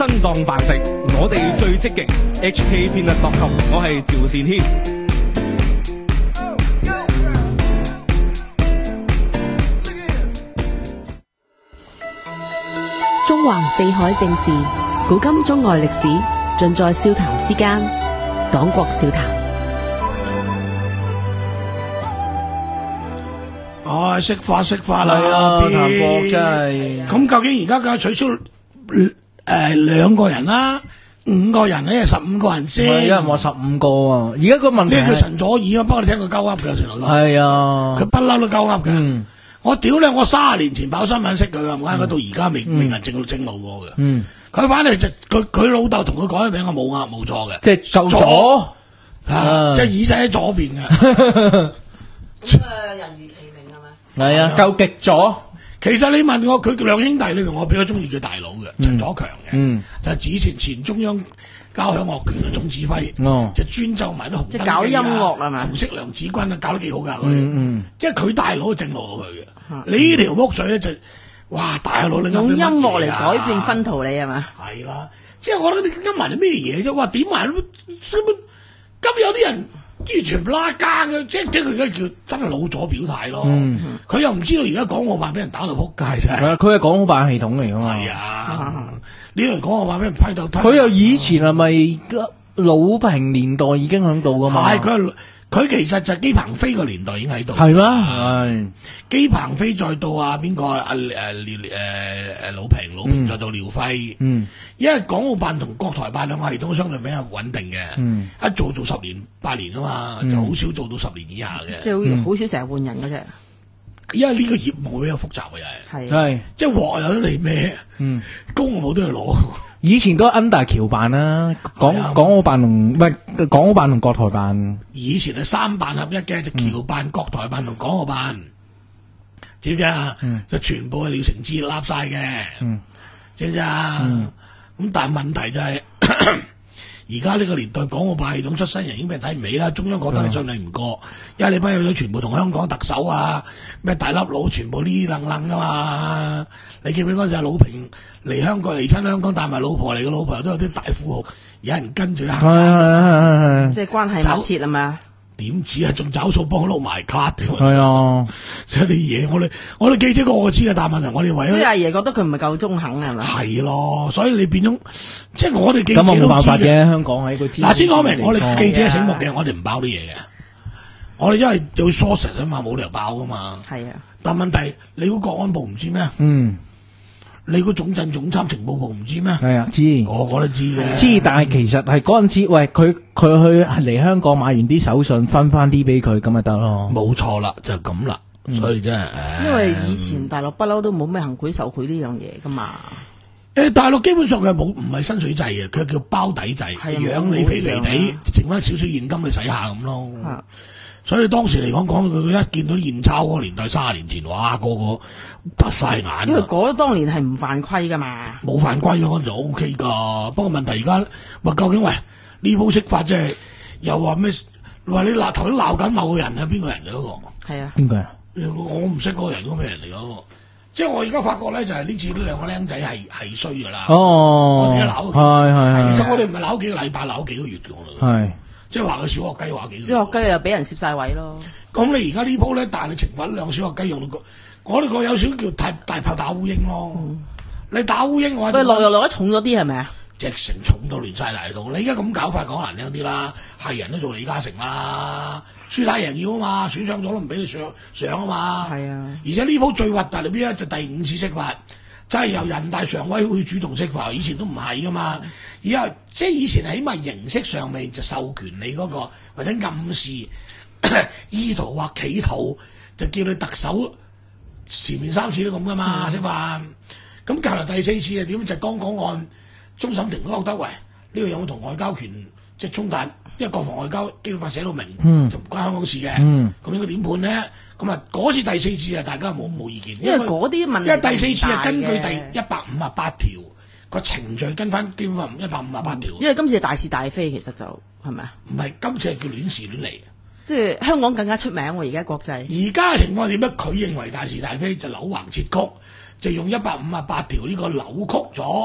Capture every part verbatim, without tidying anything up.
身當飯食，我哋最積極。H K Peanut dot com， 我係趙善軒。 中橫四海正事，古今中外歷史，盡在笑談之間。黨國笑談。 唉，識化識化啦， 啊，談博真係。 咁究竟而家梗係取消誒兩個人啦，五個人咧，十五個人先。 有人話十五個啊，而家個問題呢叫陳佐洱啊，不過你聽佢鳩噏嘅，全部都係啊， 佢不嬲都鳩噏嘅。 嗯， 我屌你，我卅年前跑新聞識佢噶，唔解佢到而家未未人正正路過嘅。 嗯， 佢反嚟就佢佢老豆同佢改咗名，我冇啱冇錯嘅， 即係就左啊，即係耳仔喺左邊嘅。 咁啊，人如其名係咪？ 係啊，夠極左。 其實你問我，佢兩兄弟裏邊，我比較中意佢大佬嘅陳佐強嘅， 嗯， 就係以前前中央交響樂團嘅總指揮， 哦， 就專奏埋啲紅燈記啊， 即係搞音樂係嘛？ 紅色娘子軍啊，搞得幾好㗎佢， 嗯嗯， 即係佢大佬正路過佢嘅。你呢條屋嘴咧就，哇大佬你用音樂嚟改變分途你係嘛？ 係啦，即係我覺得你跟埋啲咩嘢啫？哇點埋都咁有啲人。完全唔拉更嘅，即係即係佢而家叫真係老左表態咯。佢、嗯、又唔知道而家港澳辦俾人打到撲街啫。係啊， 佢係港澳辦系統嚟㗎嘛。係啊，呢嚟港澳辦俾人批鬥。 佢又以前係咪魯平年代已經喺度㗎嘛？ 係佢佢其實就係姬鵬飛個年代已經喺度。 係咩？係姬鵬飛再到啊邊個啊誒誒誒魯平，魯平再到廖輝。嗯，因為港澳辦同國台辦兩個系統相對比較穩定嘅。嗯，一做做十年八年啊嘛，嗯、就好少做到十年以下嘅。 即係好少成日換人嘅啫。 因為呢個業務比較複雜嘅又係， 係即係鑊有得嚟咩？嗯，公務都要攞。 以前都 under 僑辦啦，港港澳辦同唔係港澳辦同國台辦。 以前係三辦合一嘅，就僑辦、國台辦同港澳辦，知唔知啊？就全部係廖承志立晒嘅，知唔知啊？咁但係問題就係而家呢個年代，港澳辦系統出身人已經俾人睇唔起啦。中央覺得你信你唔過，因為你班友全部同香港特首啊，咩大粒佬全部呢楞楞噶嘛。你記唔記得嗰陣魯平嚟香港嚟親香港帶埋老婆嚟，個老婆都有啲大富豪，有人跟住行， 即係關係密切啊嘛。點知啊，仲找數幫佢撈埋卡添。 係啊， 即係啲嘢，我哋我哋記者個個知嘅，但係問題我哋為咗， 所以阿爺覺得佢唔係夠中肯係咪？ 係咯，所以你變咗，即係我哋記者咁都知嘅。 冇辦法嘅，香港喺個嗱，先講明，我哋記者醒目嘅，我哋唔爆啲嘢嘅。我哋因為有 source 啊嘛，冇理由爆噶嘛。係啊。但問題，你估國安部唔知咩？嗯。你估總鎮總參情報部唔知咩？ 係啊，知。 我我都知嘅。 知，但係其實係嗰陣時，喂，佢佢去嚟香港買完啲手信，分翻啲俾佢，咁咪得咯。 冇錯啦，就係咁啦。所以真係， 因為以前大陸不嬲都冇咩行賄受賄呢樣嘢噶嘛。 誒，大陸基本上佢冇唔係薪水制嘅，佢叫包底制，養你肥肥地，剩翻少少現金你使下咁咯。所以當時嚟講，講到佢一見到現鈔嗰個年代，卅年前，哇，個個突晒眼。 因為嗰當年係唔犯規噶嘛， 冇犯規嗰陣就 O K 噶。不過問題而家話究竟喂呢鋪識法即係又話咩？話你鬧頭都鬧緊某個人係邊個人嚟嗰個？ 係啊， 邊個啊？ 我唔識嗰個人嗰個咩人嚟嗰個？即係我而家發覺咧，就係呢次呢兩個僆仔係係衰噶啦。 哦， 我哋鬧係係。 其實我哋唔係鬧幾個禮拜，鬧幾個月嘅。係。即係話佢小學雞話幾？ 小學雞又俾人攝晒位咯。 咁你而家呢鋪咧，但係你懲罰兩小學雞用到個，我哋個有少叫大大炮打烏蠅咯。嗯、你打烏蠅我，喂落又落得重咗啲係咪啊？ 直成重到亂晒大度。你而家咁搞法講難聽啲啦，係人都做李嘉誠啦，輸打贏要啊嘛，選上咗都唔俾你上上啊嘛。係啊。而且呢鋪最核突係邊咧？就第五次釋法。真係由人大常委會主動釋法，以前都唔係噶嘛。而家即係以前起碼形式上面就授權你嗰個，或者暗示意圖或企圖，就叫你特首前面三次都咁噶嘛釋法。咁隔嚟第四次係點？就剛講案，終審庭都覺得喂，呢個有冇同外交權即係衝突？因為國防外交基本法寫到明，嗯、就唔關香港事嘅。咁、嗯、應該點判咧？咁啊，嗰次第四次啊，大家冇冇意見， 因為嗰啲問題， 因為第四次係根據第一百五十八條個程序跟翻基本法一百五十八條。 因為今次係大是大非，其實就係咪啊？ 唔係，今次係叫亂時亂嚟。 即係香港更加出名喎，而家國際。而家嘅情況係點咧？佢認為大是大非就扭橫折曲，就用一百五十八條呢個扭曲咗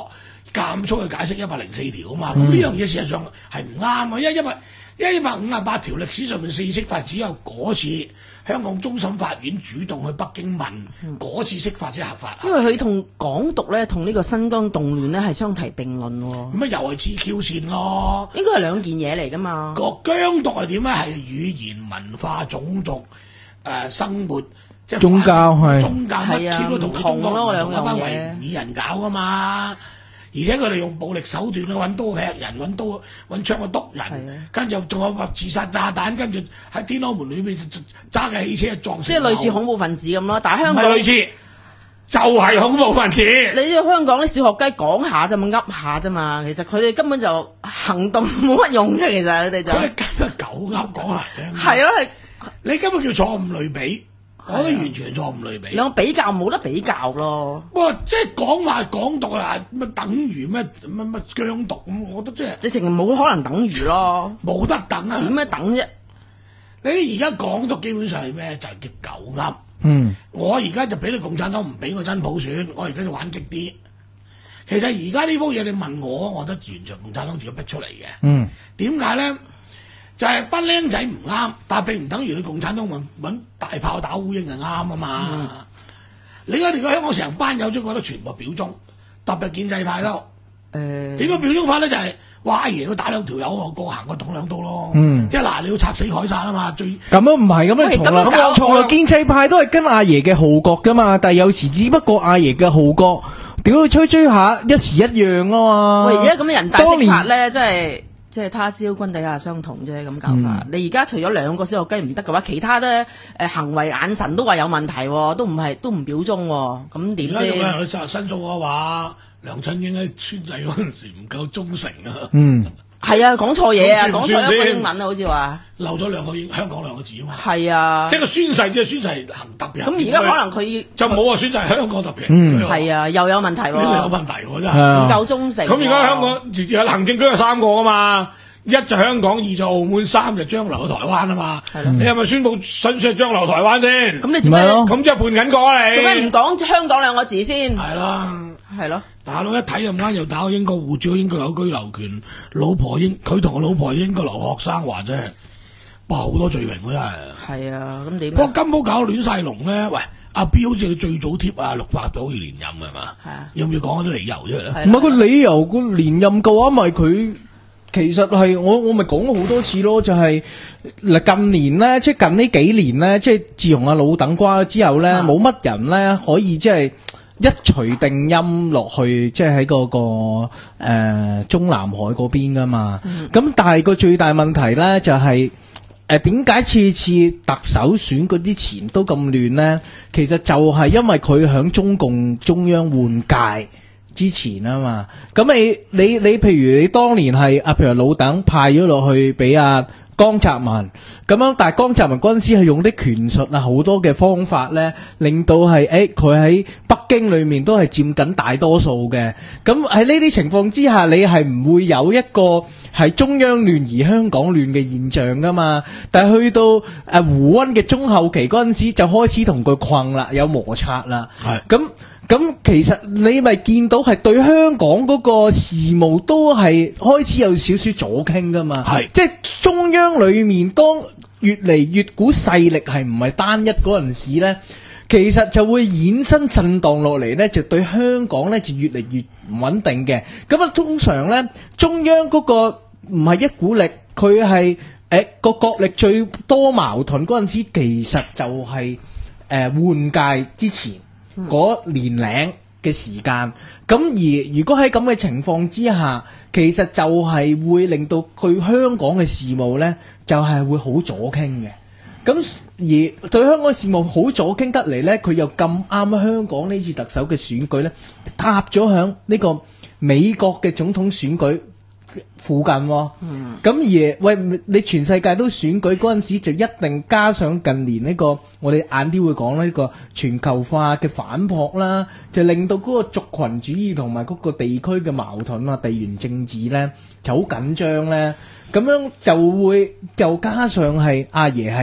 監速去解釋一百零四條啊嘛。咁呢樣嘢事實上係唔啱啊，因為一百因為一百五十八條歷史上面四釋法只有嗰次香港終審法院主動去北京問嗰、嗯、次釋法先合法。 因為佢同港獨咧，同呢個新疆動亂咧係相提並論喎。 咁啊又係 G Q 線咯， 應該係兩件嘢嚟噶嘛。個疆獨係點咧？係語言、文化、種族、誒、呃、生活。即係宗教係宗教乜 Q 都同中國咯， 同一班維吾爾人搞噶嘛，而且佢哋用暴力手段去揾刀劈人，揾刀揾槍去篤人，跟住仲有話自殺炸彈，跟住喺天安門裏邊揸嘅汽車撞死。 即係類似恐怖分子咁咯，但係香港唔係類似，就係、是、恐怖分子。 你知香港啲小學雞講下啫嘛，噏下啫嘛，其實佢哋根本就行動冇乜用嘅，其實佢哋就。 佢哋根本狗噏講嚟嘅。 係咯，係你根本叫錯誤類比。我覺得完全係錯誤類比， 兩個比較冇得比較咯。 哇！即係講話港獨啊，乜等於咩乜乜疆獨咁？我覺得即係直情冇可能等於咯， 冇得等啊！ 點樣等啫？ 你而家港獨基本上係咩？就係、是、叫狗噏。 嗯， 我而家就俾你共產黨唔俾個真普選，我而家就玩激啲。其實而家呢鋪嘢你問我，我覺得完全共產黨自己逼出嚟嘅。 嗯， 點解咧？就係班僆仔唔啱，但係並唔等於你共產黨揾揾大炮打烏蠅就啱啊嘛！嗯、你而家而家香港成班友都覺得全部表忠，特別建制派咯。誒點樣表忠法咧？就係、是、話阿爺佢打兩條友，我過行過捅兩刀咯。嗯，即係嗱，你要插死凱撒啊嘛！最咁樣唔係咁樣從來咁從來建制派都係跟阿爺嘅號角噶嘛，但係有時只不過阿爺嘅號角，屌佢吹吹下一時一樣啊嘛！ 喂，而家咁樣人大釋法咧，真係〜即係他朝君底下相同啫，咁搞法。嗯、你而家除咗兩個小學雞唔得嘅話，其他咧誒、呃、行為眼神都話有問題，都唔係都唔表忠，咁點先？而家有人去申訴嘅話，梁振英喺宣誓嗰陣時唔夠忠誠啊。嗯，係啊，講錯嘢啊，講錯一個英文啊，好似話漏咗兩個香港兩個字啊嘛。係啊，即係個宣誓即係宣誓行特別。咁而家可能佢就冇話宣誓香港特別。嗯，係啊，又有問題喎。呢個有問題喎，真係唔夠忠誠。咁而家香港直接有行政區有三個啊嘛，一就香港，二就澳門，三就將來嘅台灣啊嘛。係咯。你係咪宣佈迅速將來台灣先？咁你做咩？咁即係叛緊國你？做咩唔講香港兩個字先？係啦，係咯。大佬一睇就唔啱，又打個英國護照，英國有居留權，老婆英佢同個老婆英國留學生話啫，哇好多罪名喎真係。係啊，咁點？不過金寶搞亂晒龍咧，喂阿 B 好似你最早貼啊六百就好似連任係嘛？係啊，要唔要講啲理由出嚟咧？ 唔係個理由，個連任嘅話咪佢其實係我我咪講過好多次咯，就係、是、嗱近年咧，即係近呢幾年咧，即係自從阿老鄧瓜咗之後咧，冇乜、啊、人咧可以即係。一錘定音落去，即係喺嗰個誒、呃、中南海嗰邊噶嘛。咁、嗯、但係個最大問題咧就係誒點解次次特首選嗰啲前都咁亂咧？其實就係因為佢響中共中央換屆之前啊嘛。咁你你你譬如你當年係啊，譬如老鄧派咗落去俾阿江澤民咁樣，但係江澤民嗰陣時係用啲權術啊，好多嘅方法咧，令到係誒佢喺北京裏面都係佔緊大多數嘅。咁喺呢啲情況之下，你係唔會有一個係中央亂而香港亂嘅現象噶嘛？但係去到誒、呃、胡溫嘅中後期嗰陣時，就開始同佢困啦，有摩擦啦。係咁。咁其實你咪見到係對香港嗰個事務都係開始有少少左傾噶嘛，係即係中央裏面當越嚟越股勢力係唔係單一嗰陣時咧，其實就會衍生震盪落嚟咧，就對香港咧就越嚟越唔穩定嘅。咁啊，通常咧中央嗰個唔係一股力，佢係誒個國力最多矛盾嗰陣時，其實就係誒換屆之前。嗰年零嘅時間，咁而如果喺咁嘅情況之下，其實就係會令到佢香港嘅事務呢，就係、是、會好左傾嘅。咁而對香港事務好左傾得嚟呢，佢又咁啱香港呢次特首嘅選舉呢，踏咗響呢個美國嘅總統選舉附近喎、哦，咁、嗯、而喂你全世界都選舉嗰陣時，就一定加上近年呢、這個我哋晏啲會講呢、這個全球化嘅反撲啦，就令到嗰個族群主義同埋嗰個地區嘅矛盾啊、地緣政治呢就好緊張呢。咁樣就會又加上係阿爺係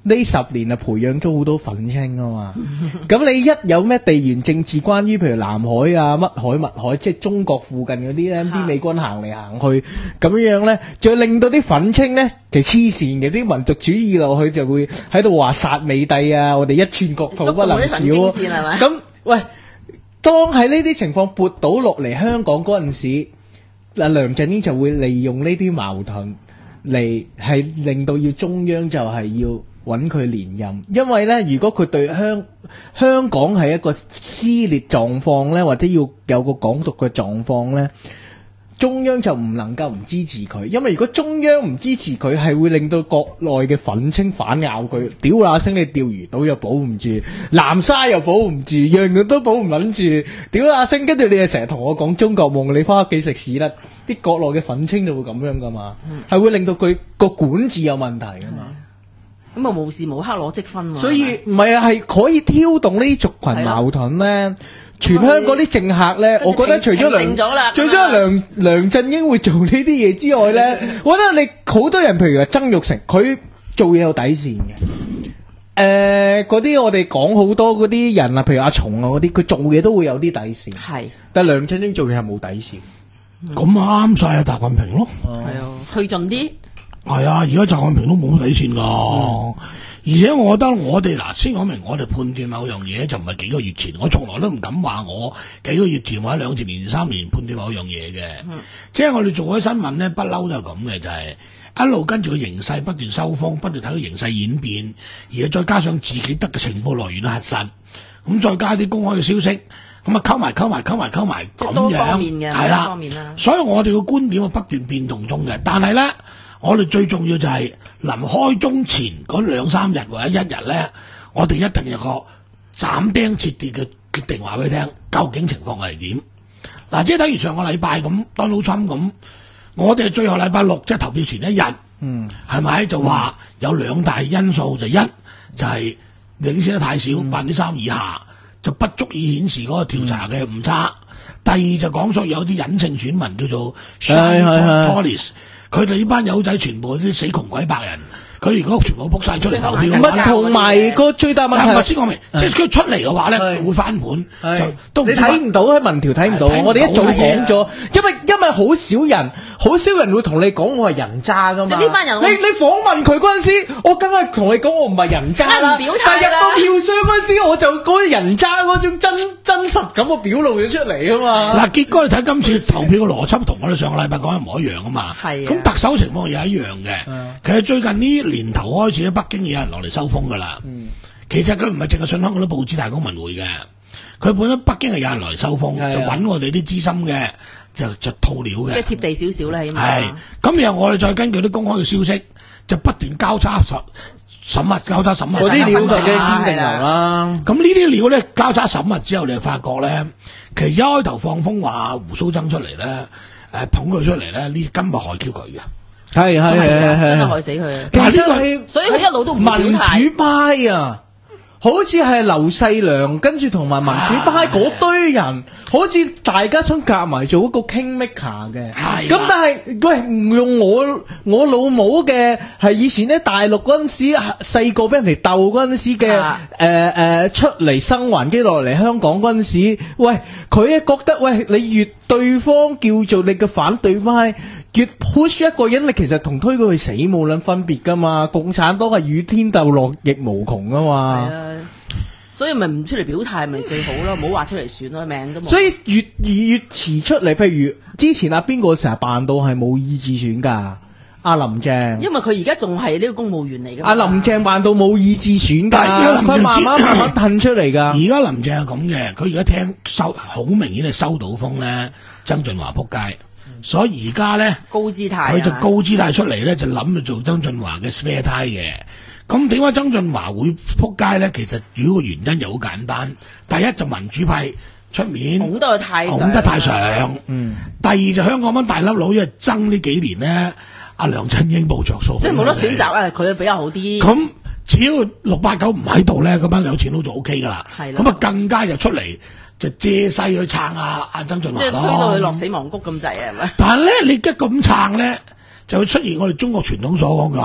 呢十年啊培養咗好多憤青啊嘛，咁你一有咩地緣政治關於譬如南海啊乜海乜海，即係中國附近嗰啲咧，啲美軍行嚟行去咁樣樣咧，就令到啲憤青咧就黐線嘅，啲民族主義落去就會喺度話殺美帝啊，我哋一寸國土不能少。咁喂，當喺呢啲情況撥到落嚟香港嗰陣時，阿梁振英就會利用呢啲矛盾嚟係令到要中央就係要揾佢連任，因為咧，如果佢對香香港係一個撕裂狀況咧，或者要有個港獨嘅狀況咧，中央就唔能夠唔支持佢，因為如果中央唔支持佢，係會令到國內嘅憤青反咬佢，屌那聲你釣魚島又保唔住，南沙又保唔住，樣樣都保唔撚住，屌那聲，跟住你又成日同我講中國夢，你翻屋企食屎啦！啲國內嘅憤青就會咁樣噶嘛，係、嗯、會令到佢個管治有問題噶嘛。 咁啊，無時無刻攞積分喎。 所以唔係啊，係可以挑動呢啲族群矛盾咧。全香港啲政客咧，我覺得除咗梁，除咗梁梁振英會做呢啲嘢之外咧，我覺得你好多人，譬如話曾鈺成，佢做嘢有底線嘅。誒、呃，嗰啲我哋講好多嗰啲人啊，譬如阿松啊嗰啲，佢做嘢都會有啲底線。係，但係梁振英做嘢係冇底線。 咁啱晒啊，習近平咯。 係啊，去盡啲。 係啊，而家習近平都冇底線噶、嗯，而且我覺得我哋嗱，先講明我哋判斷某樣嘢就唔係幾個月前，我從來都唔敢話我幾個月前或者兩年前、三年判斷某樣嘢嘅。嗯、即係我哋做開新聞咧，不嬲都係咁嘅，就係、是、一路跟住個形勢不斷收風，不斷睇個形勢演變，而再加上自己得嘅情報來源核實，咁再加啲公開嘅消息，咁啊溝埋溝埋溝埋溝埋咁樣，多方面嘅係啦。所以我哋嘅觀點係不斷變動中嘅，但係咧。我哋最重要就係臨開中前嗰兩三日或者一日咧，我哋一定有個斬釘截鐵嘅決定話俾你聽，究竟情況係點？嗱，即係等於上個禮拜咁，Donald Trump咁，我哋最後禮拜六即係投票前一日，嗯，係咪就話有兩大因素，就一就係領先得太少，百分之三以下就不足以顯示嗰個調查嘅誤差。第二就講出有啲隱性選民叫做 Shine Tories。佢哋呢班友仔全部啲死窮鬼白人，佢哋如果全部撲晒出嚟投票嘅話咧， 同埋個最大問題係先講明，即係佢出嚟嘅話咧會翻盤，就都你睇唔到喺民調睇唔到，我哋一早講咗，因為因為好少人，好少人會同你講我係人渣噶嘛。呢班人，你你訪問佢嗰陣時，我梗係同你講我唔係人渣啦，但係入到票箱嗰陣時，我就嗰個人渣嗰種真真實感我表露咗出嚟啊嘛。 嗱，結果你睇今次投票嘅邏輯同我哋上個禮拜講一模一樣啊嘛。係。咁特首情況又一樣嘅。其實最近呢年頭開始咧，北京有人落嚟收風噶啦。嗯。其實佢唔係淨係信香港啲報紙、大公文匯嘅，佢本身北京係有人落嚟收風，就揾我哋啲資深嘅，就就套料嘅。 即係貼地少少咧，起碼。 係。咁然後我哋再根據啲公開嘅消息，就不斷交叉審審核、交叉審核。 嗰啲料就嘅堅定流啦。 咁呢啲料咧交叉審核之後，你就發覺咧，其實一開頭放風話胡鬚曾出嚟咧，誒捧佢出嚟咧，呢根本害 Q 佢嘅。 係係係真係害死佢。 其實係， 所以佢一路都唔民主派啊。好似係劉細良跟住同埋民主派嗰堆人，啊、好似大家想夾埋做一個 kingmaker 嘅。咁、啊、但係喂，唔用我我老母嘅係以前咧大陸嗰陣時細個俾人哋鬥嗰陣時嘅誒誒出嚟生還機落嚟香港嗰陣時，喂佢咧覺得喂你越對方叫做你嘅反對派。越 push 一個人，你其實同推佢去死冇撚分別噶嘛？共產黨係與天鬥落亦無窮啊嘛！係啊， 所以咪唔出嚟表態咪最好咯，唔好話出嚟選咯，命都冇。 所以越越遲出嚟，譬如之前阿邊個成日扮到係冇意志選噶，阿林鄭。 因為佢而家仲係呢個公務員嚟噶。 阿林鄭扮到冇意志選噶，佢慢慢慢慢褪出嚟噶。 而家林鄭係咁嘅，佢而家聽收好明顯係收到風咧，曾俊華撲街。所以而家咧， 高姿態， 佢就高姿態出嚟咧，就諗住做曾俊華嘅 spare tire 嘅。咁點解曾俊華會撲街咧？其實主要個原因又好簡單。第一就民主派出面拱得太上， 拱得太上。嗯。第二就香港班大粒佬，因為爭呢幾年咧，阿梁振英冇着數， 即係冇得選擇啊！佢比較好啲。 咁只要六八九唔喺度咧，嗰班有錢佬就 O K 噶啦。係。咁啊，更加又出嚟。就借勢去撐啊！阿曾俊華， 即係推到佢落死亡谷咁滯啊！係咪？ 但係咧，你一咁撐咧，就會出現我哋中國傳統所講嘅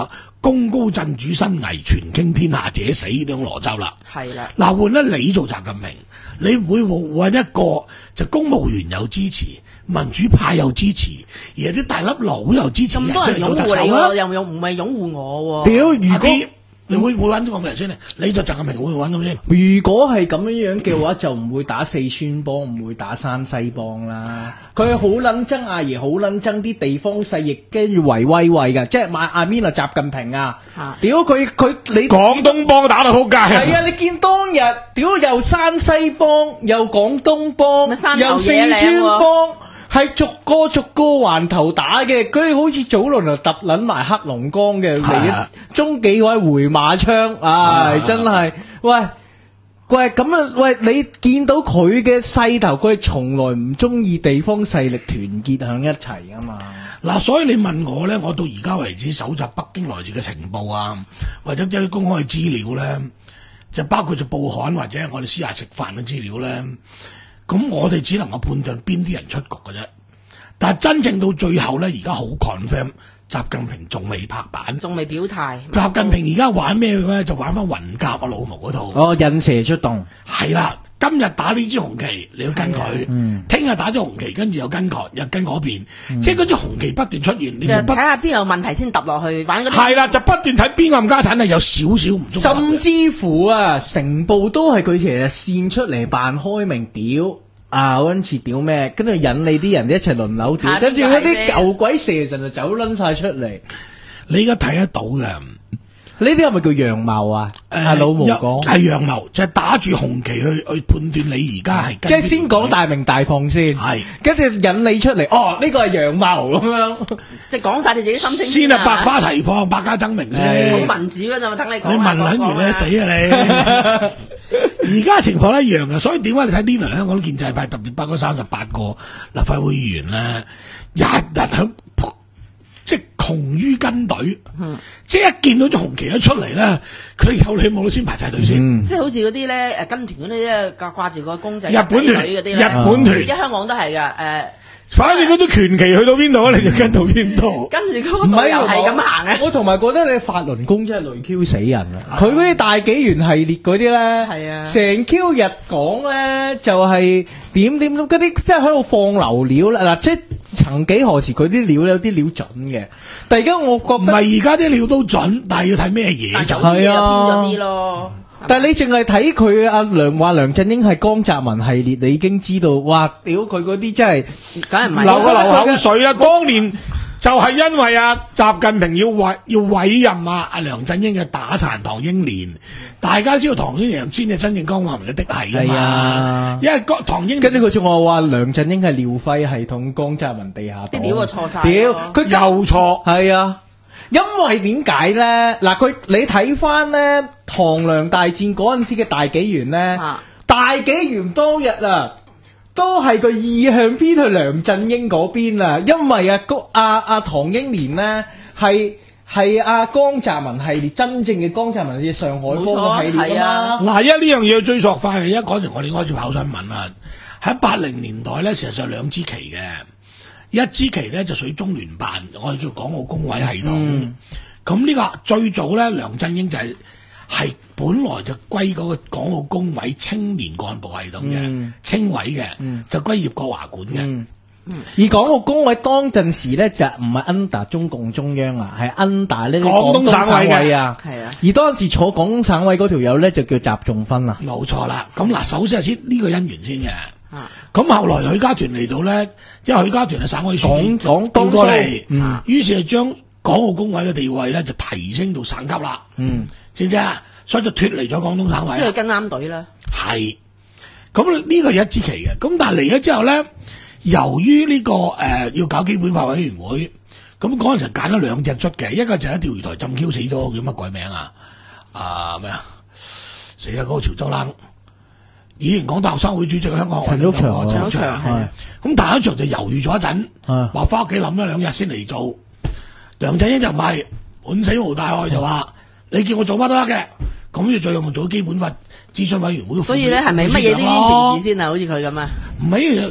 功高震主身危，全傾天下者死呢種邏輯啦。 係啦， 嗱換咧你做習近平，你唔會揾一個就公務員有支持，民主派有支持，而係啲大粒佬又支持， 咁多人擁護你喎，又又唔係擁護我喎。 屌，如果你會唔會揾啲咁嘅人先咧？你就習近平會唔會揾咁先？ 如果係咁樣樣嘅話，就唔會打四川幫，唔會打山西幫啦。佢好撚憎阿爺，好撚憎啲地方勢力，跟住圍威喂嘅，即係買阿邊啊習近平啊！屌佢佢你廣東幫打到撲街。 係啊！你見當日屌又山西幫，又廣東幫，又四川幫。係逐個逐個環頭打嘅，佢好似早輪就揼撚埋黑龍江嘅嚟，中紀委回馬槍，唉，真係，喂喂咁啊，喂，你見到佢嘅勢頭，佢係從來唔中意地方勢力團結響一齊噶嘛。 嗱，所以你問我咧，我到而家為止搜集北京來自嘅情報啊，或者一啲公開資料咧，就包括就報刊或者我哋私下食飯嘅資料咧。咁我哋只能夠判斷邊啲人出局嘅啫，但係真正到最後咧，而家好 confirm，習近平仲未拍板， 仲未表態。 習近平而家玩咩咧？就玩翻雲甲啊老毛嗰套。 哦，引蛇出洞。 係啦，今日打呢支紅旗，你要跟佢；聽日、嗯、打咗紅旗，跟住又跟佢，又跟嗰邊，嗯、即係嗰支紅旗不斷出現，你就睇下邊有問題先揼落去玩嗰啲。 係啦，就不斷睇邊個冚家產係有少少唔中。 甚至乎啊，成部都係佢其實線出嚟扮開明屌。啊！嗰陣時屌咩？跟住引你啲人一齊輪流屌，跟住嗰啲舊鬼蛇神就走撚晒出嚟。 你而家睇得到嘅， 呢啲係咪叫陽謀啊？阿、呃、老毛講係陽謀，就係、是、打住紅旗去去判斷你而家係。 即係先講大明大放先，係跟住引你出嚟。哦，呢、這個係陽謀咁樣， 即係講晒你自己心聲先啊！百花齊放，百家爭鳴先。 好民主嗰陣，等你講。 你問撚完咧死啊你！而家情況一樣嘅，所以點解你睇呢輪香港建制派特別包嗰三十八個立法會議員咧，日日響即係窮於跟隊，嗯、即係一見到隻紅旗一出嚟咧，佢哋有你冇都先排晒隊先。嗯、 即係好似嗰啲咧誒跟團嗰啲咧掛掛住個公仔， 日本團嗰啲，日本團， 而家香港都係噶誒。 反正嗰啲權旗去到邊度，你就跟到邊度。 跟住嗰個隊又係咁行嘅。 我同埋覺得你法輪功真係累 Q 死人啊！佢嗰啲大紀元系列嗰啲咧，係啊，成 Q 日講咧就係點點咁嗰啲，即係喺度放流料啦。嗱，即係曾幾何時佢啲料有啲料準嘅，但係而家我覺得唔係而家啲料都準，但係要睇咩嘢就係啊，變咗啲咯。 但係你淨係睇佢阿梁話梁振英係江澤民系列，你已經知道，哇！屌佢嗰啲真係， 梗係唔係流個流口水啦！當年就係因為阿習近平要委要委任啊阿梁振英嘅打殘唐英年，大家知道唐英年先係真正江澤民嘅嫡系㗎嘛？啊、因為唐英跟住佢仲話話梁振英係廖輝系統江澤民地下黨， 啲料啊錯晒， 屌佢又錯， 係啊！因為點解咧？嗱，佢你睇翻咧唐梁大戰嗰陣時嘅大紀元咧，啊、大紀元當日啊，都係個意向偏去梁振英嗰邊啊。因為啊，阿阿唐英年咧係係阿江澤民系列真正嘅江澤民嘅上海幫系列啊嘛。 嗱，一呢樣嘢要追溯翻嘅，一講完我哋開始跑新聞啦。喺八零年代咧，事實上兩支旗嘅。一支旗咧就屬於中聯辦，我哋叫港澳工委系統。咁呢、嗯、個最早咧，梁振英就係、是、係本來就歸嗰個港澳工委青年幹部系統嘅，青、嗯、委嘅，嗯、就歸葉國華管嘅。嗯嗯、 而港澳工委當陣時咧就唔係 under 中共中央啊，係 under 呢啲廣東省委啊。 係啊。 而當時坐廣東省委嗰條友咧就叫習仲勳啊。 冇錯啦。咁嗱，首先係先呢個姻緣先嘅。咁、啊、後來許家屯嚟到咧，因為許家屯係省委書記講調過嚟，嗯、於是係將港澳工委嘅地位咧就提升到省級啦。嗯，知唔知啊？所以就脫離咗廣東省委。 即係跟啱隊啦。係， 咁呢個係一支旗嘅。咁但係嚟咗之後咧，由於呢、這個誒、呃、要搞基本法委員會，咁嗰陣時揀咗兩隻出嘅，一個就喺釣魚台浸 Q 死咗，叫乜鬼名啊？啊咩啊？死啦！嗰、那個潮州冷。以前港大學生會主席嘅香港陳毓祥， 陳毓祥係，咁陳毓祥就猶豫咗一陣，話翻屋企諗咗兩日先嚟做。梁振英就唔係滿死無大礙，就話你叫我做乜都得嘅，咁就最後咪做基本法諮詢委員會。 所以咧，係咪乜嘢都應承住先啊？好似佢咁啊？ 唔係，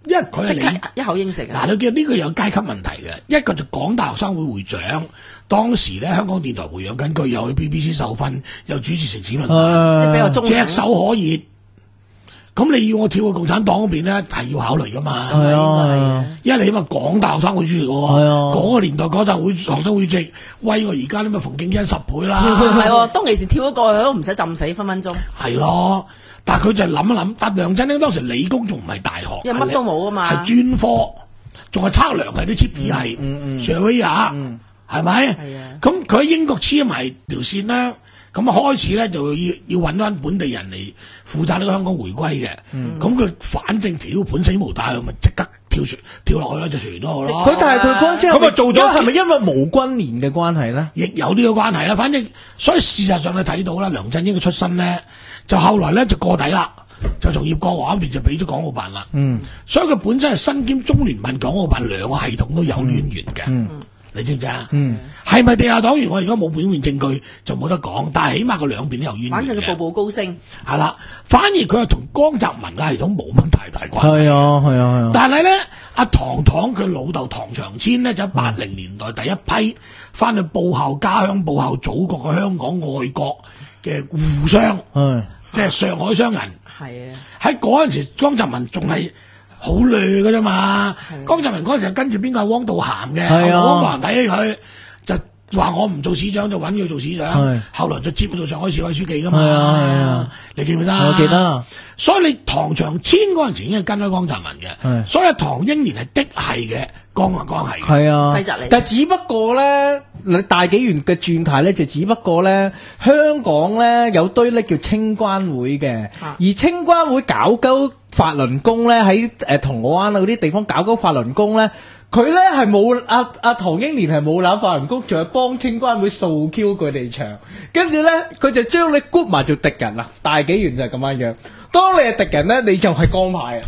因為佢係你一口應承啊！ 嗱，你見呢個有階級問題嘅，一個就港大學生會會長，當時咧香港電台培養緊佢，又去 B B C 受訓，又主持城市論壇， 即係比較中立， 炙手可熱。咁你要我跳去共產黨嗰邊咧，係要考慮噶嘛？ 係啊， 因為你起碼港大學生會主席喎，嗰個年代港大會學生會主席威過而家啲咩馮敬恩十倍啦。 係喎，當其時跳咗過去都唔使浸死，分分鐘。 係咯，但係佢就諗一諗，但梁振英當時理工仲唔係大學， 因為乜都冇啊嘛， 係專科，仲係測量係啲 chip 系，上威亞，係咪？係啊。咁佢喺英國黐埋條線啦。咁啊開始咧就要要揾翻本地人嚟負責呢個香港回歸嘅，咁佢、嗯、反正條本死無大，咪即刻跳船跳落去啦，就船都好咯。 佢但係佢嗰陣時咁啊做咗， 係咪因為無軍連嘅關係咧？ 亦有呢個關係啦。反正所以事實上你睇到啦，梁振英嘅出身咧，就後來咧就過底啦，就從葉國華嗰邊就俾咗港澳辦啦。嗯，所以佢本身係身兼中聯辦、港澳辦兩個系統都有淵源嘅。嗯。嗯你知唔知啊？嗯，係咪地下黨員？我而家冇表面證據就冇得講，但係起碼佢兩邊都有淵源嘅。 反正佢步步高升。係啦，反而佢係同江澤民嘅系統冇乜太大關係。 係啊，係啊，係啊。但係咧，阿唐唐佢老豆唐長千咧，就喺八零年代第一批翻去報效家鄉、報效祖國嘅香港愛國嘅互商，嗯，即係上海商人。係啊，喺嗰陣時，江澤民仲係好亂㗎啫嘛！江澤民嗰陣時跟住邊個係汪道涵嘅，汪道涵睇起佢就話我唔做市長就揾佢做市長，後來就接到上海市委書記㗎嘛。係啊係啊，你記唔記得？我記得。所以你唐長千嗰陣時已經係跟咗江澤民嘅，所以唐英年係的係嘅江啊江係。係啊，西澤嚟。但係只不過咧，你大紀元嘅轉態咧，就只不過咧，香港咧有堆咧叫青關會嘅，而青關會搞鳩法輪功咧喺誒銅鑼灣啊嗰啲地方搞鳩法輪功咧，佢咧係冇阿阿唐英年係冇攬法輪功，仲係幫青關會掃 Q 佢哋場，跟住咧佢就將你 group 埋做敵人啦。大紀元就係咁樣樣，當你係敵人咧，你就係江派啊。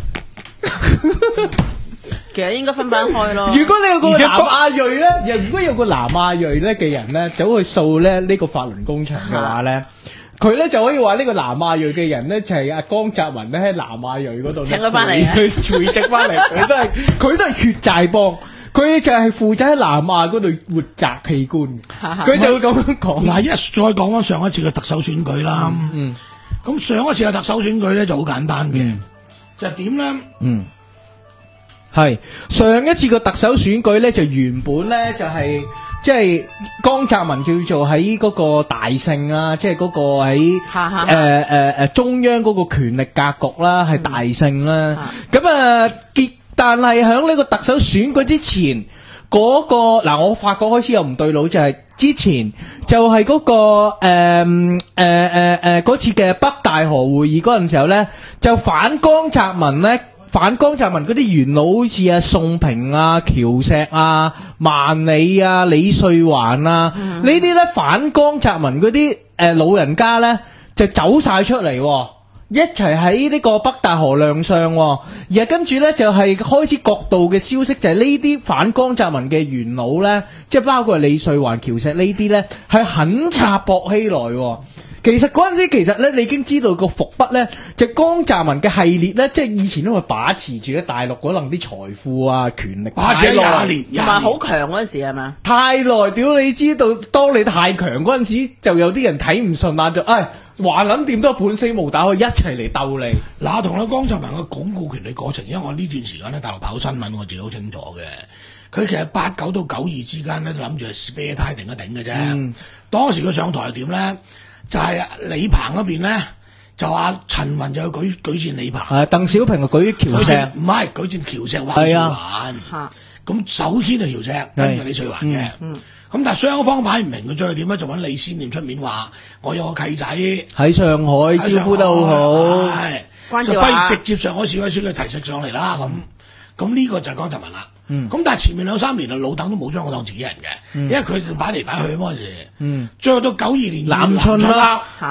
其實應該分翻開咯。 如果你有個南亞裔咧，又如果有個南亞裔咧嘅人咧，走去掃咧呢個法輪功場嘅話咧。佢咧就可以話呢個南亞裔嘅人咧就係阿江澤民咧喺南亞裔嗰度請佢翻嚟，佢垂直翻嚟，佢都係佢都係血債幫，佢就係負責喺南亞嗰度活摘器官，佢就會咁樣講。嗱，一再講翻上一次嘅特首選舉啦，嗯，咁上一次嘅特首選舉咧就好簡單嘅，就係點咧？嗯。係上一次個特首選舉咧，就原本咧就係即係江澤民叫做喺嗰個大勝啦，即係嗰個喺誒誒誒中央嗰個權力格局啦，係大勝啦。咁啊結，但係喺呢個特首選舉之前嗰個嗱，我發覺開始又唔對路，就係之前就係嗰個誒誒誒誒嗰次嘅北大河會議嗰陣時候咧，就反江澤民咧。反江澤民嗰啲元老好似啊宋平啊、喬石啊、萬里啊、李瑞環啊，嗯、呢啲咧反江澤民嗰啲誒老人家咧就走晒出嚟，一齊喺呢個北大河亮相，而係跟住咧就係、是、開始各度嘅消息，就係呢啲反江澤民嘅元老咧，即係包括李瑞環、喬石呢啲咧，係狠插薄熙來。其實嗰陣時，其實咧你已經知道個伏筆咧，就江澤民嘅系列咧，即係以前都係把持住喺大陸嗰能啲財富啊、權力，把持咗廿年， 同埋好強嗰陣時係嘛？ 太耐，屌你知道，當你太強嗰陣時，就有啲人睇唔順眼，就唉話撚掂都本死無打，可以一齊嚟鬥你。嗱，同咧江澤民嘅鞏固權力過程，因為我呢段時間咧大陸跑新聞，我自己好清楚嘅。佢其實八九到九二之間咧，都諗住係 spare time 頂一頂嘅啫。嗯、當時佢上台係點咧？就係李鵬嗰邊咧，就話陳雲就去舉舉薦李鵬，係鄧小平就舉喬石，唔係舉薦喬石或者李瑞環。咁首先係喬石，跟住李瑞環嘅。咁、嗯嗯、但係雙方擺唔明，佢再係點咧？就揾李先念出面話，我有個契仔喺上海招呼得好好，係就不如直接上海市委書記提食上嚟啦。咁咁呢個就係江澤民啦。咁、嗯、但係前面兩三年啊，老鄧都冇將我當自己人嘅，嗯、因為佢擺嚟擺去嗰陣時，嗯、最後到九二年南巡啦，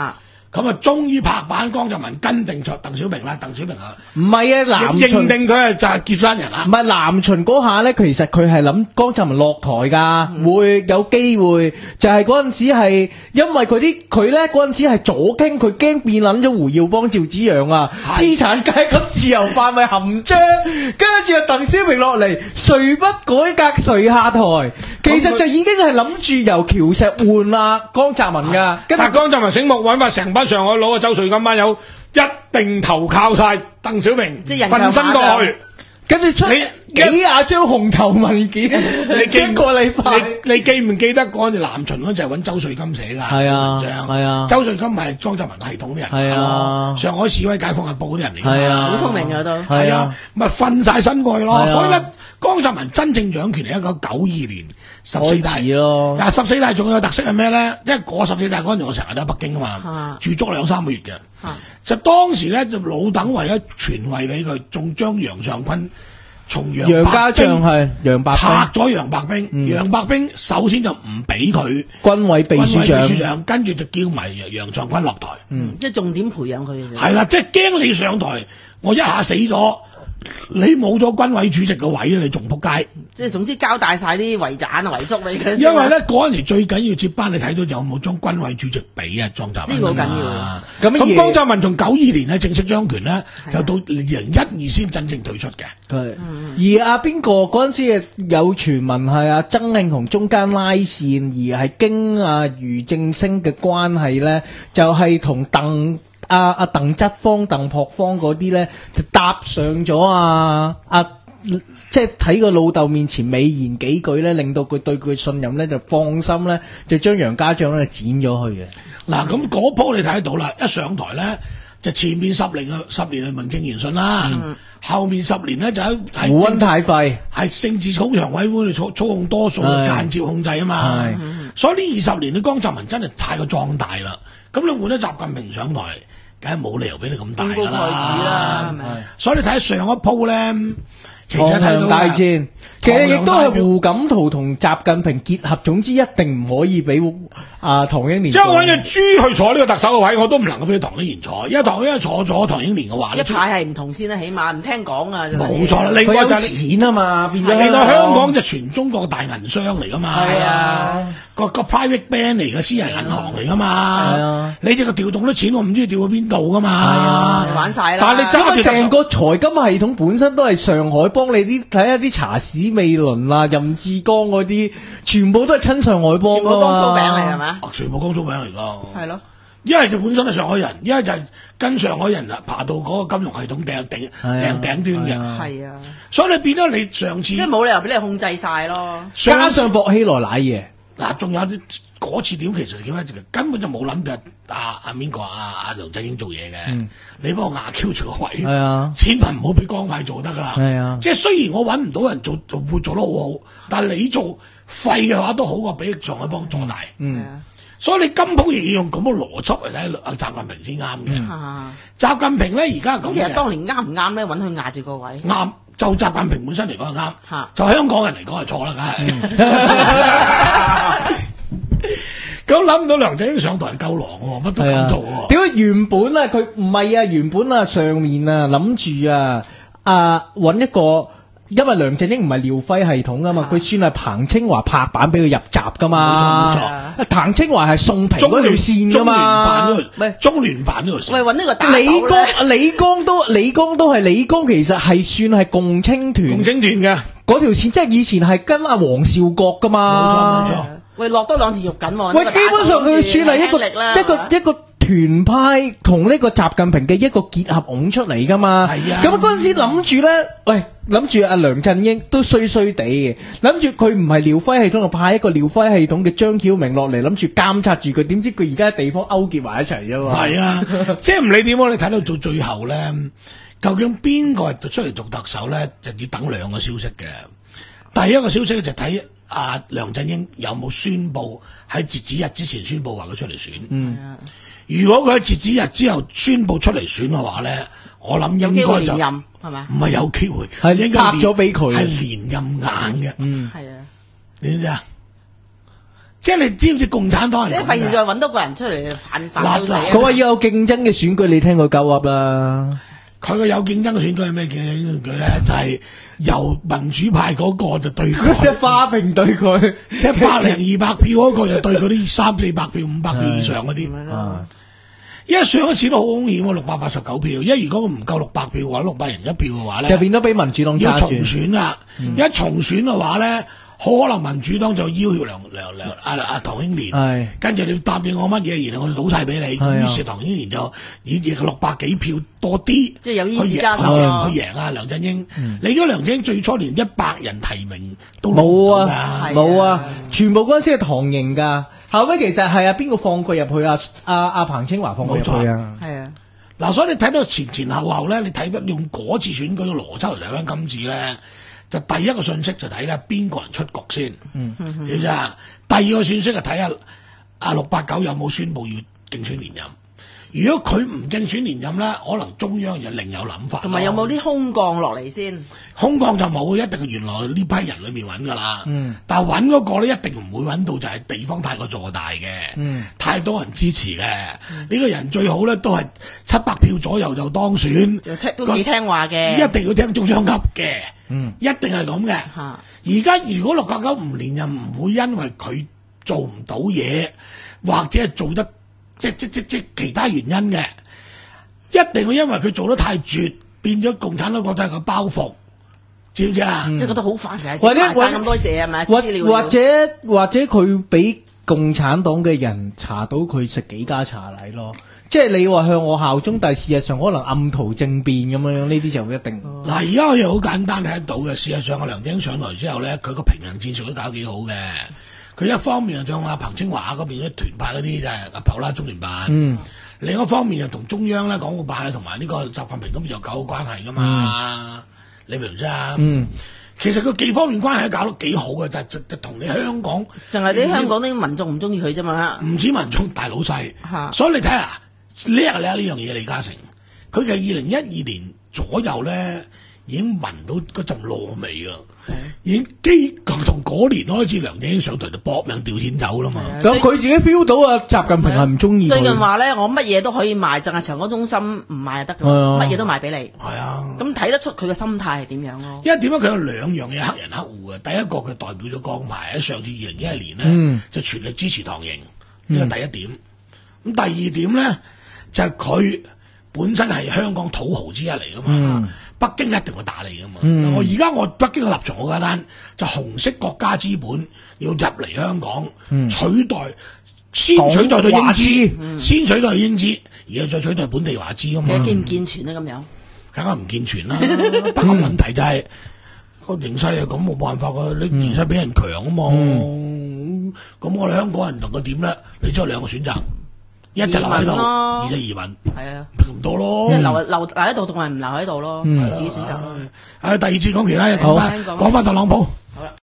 咁啊，終於拍板，江澤民跟定咗鄧小平啦。鄧小平啊， 唔係啊，南認巡定佢係就係劫山人啦。 唔係南巡嗰下咧，其實佢係諗江澤民落台㗎， 嗯、 會有機會。就係嗰陣時係因為佢啲佢咧嗰陣時係左傾，佢驚變撚咗胡耀邦、趙紫陽啊，資產階級自由化咪含章，跟住啊鄧小平落嚟，誰不改革誰下台。其實就已經係諗住由喬石換啊江澤民㗎。 但係江澤民醒目揾埋成班上海佬啊，周瑞金班友一定投靠晒鄧小平， 即係瞓身過去， 跟住出你幾廿張紅頭文件， 你記一個禮拜。 你你記唔記得嗰陣時南巡嗰陣係揾周瑞金寫㗎？ 係啊，係啊， 周瑞金係江澤民系統啲人， 係啊， 上海市委解放日報嗰啲人嚟㗎， 係啊， 好聰明㗎都， 係啊，咪瞓晒身過去咯。 啊、 所以咧，江澤民真正掌權係一九九二年十四大咯。 嗱，十四大仲有特色係咩咧？因為嗰十四大嗰陣時我成日都喺北京啊嘛， 啊住足兩三個月嘅。 啊、 就當時咧就老鄧為咗傳位俾佢，仲將楊尚昆。從楊楊家將係楊白兵拆咗楊白兵，嗯、楊白兵首先就唔俾佢軍委秘書長， 秘書長跟住就叫埋楊尚昆落台， 嗯，即係重點培養佢嘅。 係啦，即係驚你上台，我一下死咗，你冇咗軍委主席嘅位，你仲仆街。 即係總之交代晒啲遺產啊遺囑俾佢。 因為咧嗰陣時最緊要接班，你睇到有冇將軍委主席俾啊江澤民？ 呢個好緊要。 咁咁江澤民從九二年咧正式將權咧，就到二零一二先真正退出嘅。 係，而阿邊個嗰陣時有傳聞係阿曾慶紅中間拉線，而係經阿俞正聲嘅關係咧，就係同鄧阿阿鄧則方、鄧樸方嗰啲咧，就搭上咗啊阿。即係睇個老豆面前美言幾句咧，令到佢對佢信任咧，就放心咧，就將楊家將咧剪咗去嘅。 嗱，咁嗰鋪你睇得到啦，一上台咧就前面十年嘅十年係名正言順啦，嗯、後面十年咧就喺胡溫太廢， 係政治操場委會操操控多數間接控制啊嘛，所以呢二十年嘅江澤民真係太過壯大啦。咁你換咗習近平上台，梗係冇理由俾你咁大㗎啦。所以你睇上一鋪咧。唐梁大戰，其實亦都係胡錦濤同習近平結合，總之一定唔可以俾啊唐英年。即係揾隻豬去坐呢個特首嘅位，我都唔能夠俾唐英年坐，因為唐英年坐咗唐英年嘅話， 一派係唔同先啦，起碼唔聽講啊。 冇錯啦，另外就係錢啊嘛，變咗另外香港就全中國大銀商嚟噶嘛， 係啊， 個個 private bank 嚟嘅私人銀行嚟噶嘛，係啊，你只個調動啲錢，我唔知調去邊度噶嘛，係啊， 玩晒啦。 但係你揸住成個財金系統本身都係上海幫你啲睇下啲查史美倫啊、任志剛嗰啲，全部都係親上海幫㗎嘛，全部江蘇餅嚟係咪？ 全部江蘇餅嚟㗎。 係咯。 一係就本身係上海人，一係就係跟上海人啊爬到嗰個金融系統頂頂頂頂端嘅。 係啊。所以你變咗你上次即係冇理由俾你控制晒咯。 加上薄熙來瀨嘢。嗱， 仲有啲嗰次點其實點解根本就冇諗住阿阿邊個阿阿梁振英做嘢嘅，嗯、你幫我壓 Q 住個位，係啊，千萬唔好俾江派做得噶啦，係啊，即係雖然我揾唔到人做，做會做得好好，但係你做廢嘅話都好過俾上海幫做大，嗯，嗯所以你金鋪亦要用咁嘅邏輯嚟睇阿習近平先啱嘅，嗯、習近平咧而家咁， 其實當年啱唔啱咧？揾佢壓住個位， 啱。就習近平本身嚟講係啱， 啊、 就香港人嚟講係錯啦，梗係。咁諗唔到梁振英上台夠狼喎，乜都咁做喎。 點解原本啊佢唔係啊原本啊上面啊諗住啊啊揾一個。因為梁振英唔係廖輝系統噶嘛，佢算係彭清華拍板俾佢入閘噶嘛。冇錯冇錯，彭清華係宋平嗰條線噶嘛。 唔係中聯辦呢條線。 喂，揾呢個打李剛，李剛都李剛都係李剛，其實係算係共青團。 共青團嘅嗰條線，即係以前係跟阿黃兆國噶嘛。 冇錯冇錯。 喂，落多兩次肉緊喎。 喂，基本上佢算係一個一個一個。團派同呢個習近平嘅一個結合拱出嚟噶嘛，咁嗰陣時諗住咧，喂諗住阿梁振英都衰衰地嘅，諗住佢唔係廖輝系統，就派一個廖輝系統嘅張曉明落嚟，諗住監察住佢，點知佢而家地方勾結埋一齊啫嘛。係啊， 即係唔理點樣，你睇到到最後咧，究竟邊個係出嚟做特首咧，就要等兩個消息嘅。第一個消息就睇阿梁振英有冇宣布喺截止日之前宣布話佢出嚟選。嗯。如果佢喺截止日之後宣布出嚟選嘅話咧，我諗應該就連任係咪？ 唔係有機會， 係應該拍咗俾佢， 係連任硬嘅。嗯，係啊。你知唔知啊？ 即係你知唔知共產黨係？ 即係費事再揾多個人出嚟反反到死。 佢話要有競爭嘅選舉，你聽佢鳩噏啦。 佢個有競爭嘅選舉係咩競爭選舉咧？就係、是、由民主派嗰個就對佢， 即係花瓶對佢， 即係百零二百票嗰個就對嗰啲三四百票、五百票以上嗰啲。因為上一次都好兇險喎，六百八十九票。因為如果佢唔夠六百票嘅話，六百人一票嘅話咧， 就變咗俾民主黨要重揸住。 選啦。 嗯、 一重選嘅話咧，可能民主黨就要求梁梁梁阿阿唐英年，跟住你答應我乜嘢，然後我就倒晒俾你。咁於是唐英年就以亦六百幾票多啲， 即係有意思揸手咯。 去贏啊梁振英。嗯、你如果梁振英最初連一百人提名都冇啊，冇啊，全部嗰陣時係唐營㗎。後尾其實係啊，邊個放佢入去啊？阿阿彭清華放佢入去啊？ 係啊。 嗱，所以你睇到前前後後咧，你睇翻用嗰次選舉嘅邏輯嚟睇翻今次咧，就第一個信息就睇咧邊個人出局先，嗯嗯、知唔知啊？第二個信息就睇下阿六八九有冇宣佈要競選連任。如果佢唔競選連任咧，可能中央又另有諗法。 同埋有冇啲空降落嚟先？ 空降就冇，一定係原來呢批人裏面揾噶啦。嗯，但係揾嗰個咧，一定唔會揾到就係地方太過坐大嘅，嗯，太多人支持嘅。呢、嗯、個人最好咧都係七百票左右就當選， 就聽都幾聽話嘅， 一定要聽中央噏嘅，嗯，一定係咁嘅。 嚇！ 而家如果六九九唔連任，唔會因為佢做唔到嘢，或者係做得。即即即即其他原因嘅，一定會因為佢做得太絕，變咗共產黨覺得係個包袱，知唔知啊？ 嗯、即係覺得好煩，成日或者曬咁多嘢係咪？ 或或者或者佢俾共產黨嘅人查到佢食幾家茶禮咯，即係你話向我效忠，但係事實上可能暗圖政變咁樣樣，呢啲就一定。 嗱、嗯，而家我又好簡單睇得到嘅，事實上阿梁振英上來之後咧，佢個平衡戰術都搞幾好嘅。佢一方面就向阿彭清華嗰邊啲團派嗰啲就係阿頭啦中聯辦，嗯、另一方面就同中央咧港澳辦同埋呢個習近平咁又搞好關係噶嘛，嗯、你明唔明啫？嗯，其實佢幾方面關係都搞得幾好嘅，就就就同你香港， 淨係啲香港啲民眾唔中意佢啫嘛， 唔止民眾大老細，啊、所以你睇下叻啊叻呢樣嘢，李嘉誠，佢嘅二零一二年左右咧已經聞到嗰陣燶味噶。已經基從嗰年開始，梁振英上台就搏命掉錢走啦嘛。 咁佢自己 feel 到啊，習近平係唔中意。 最近話咧，我乜嘢都可以賣，淨係長江中心唔賣就得噶，乜嘢、啊、都賣俾你。係啊，咁睇得出佢嘅心態係點樣咯？因為點解佢有兩樣嘢黑人黑戶嘅？第一個佢代表咗江派，喺上次二零一一年咧、嗯、就全力支持唐營，呢個第一點。咁、嗯、第二點咧就係、是、佢本身係香港土豪之一嚟噶嘛。嗯北京一定會打你噶嘛？嗯、我而家我北京嘅立場好簡單，就紅色國家資本要入嚟香港、嗯、取代，先取代到英資，嗯、先取代到英資，然後再取代本地華資噶嘛？ 其實健唔健全咧咁樣？ 梗係唔健全啦！不過問題就係、是、個、嗯、形勢係咁，冇辦法噶，你形勢比人強啊嘛。咁、嗯嗯、我哋香港人能夠點咧？你只有兩個選擇。一就留喺度，二就移民，係啊，咁多咯。 即係留留留喺度，同埋唔留喺度咯，自己選擇咯。 誒，第二次講其他嘢，講翻講翻特朗普。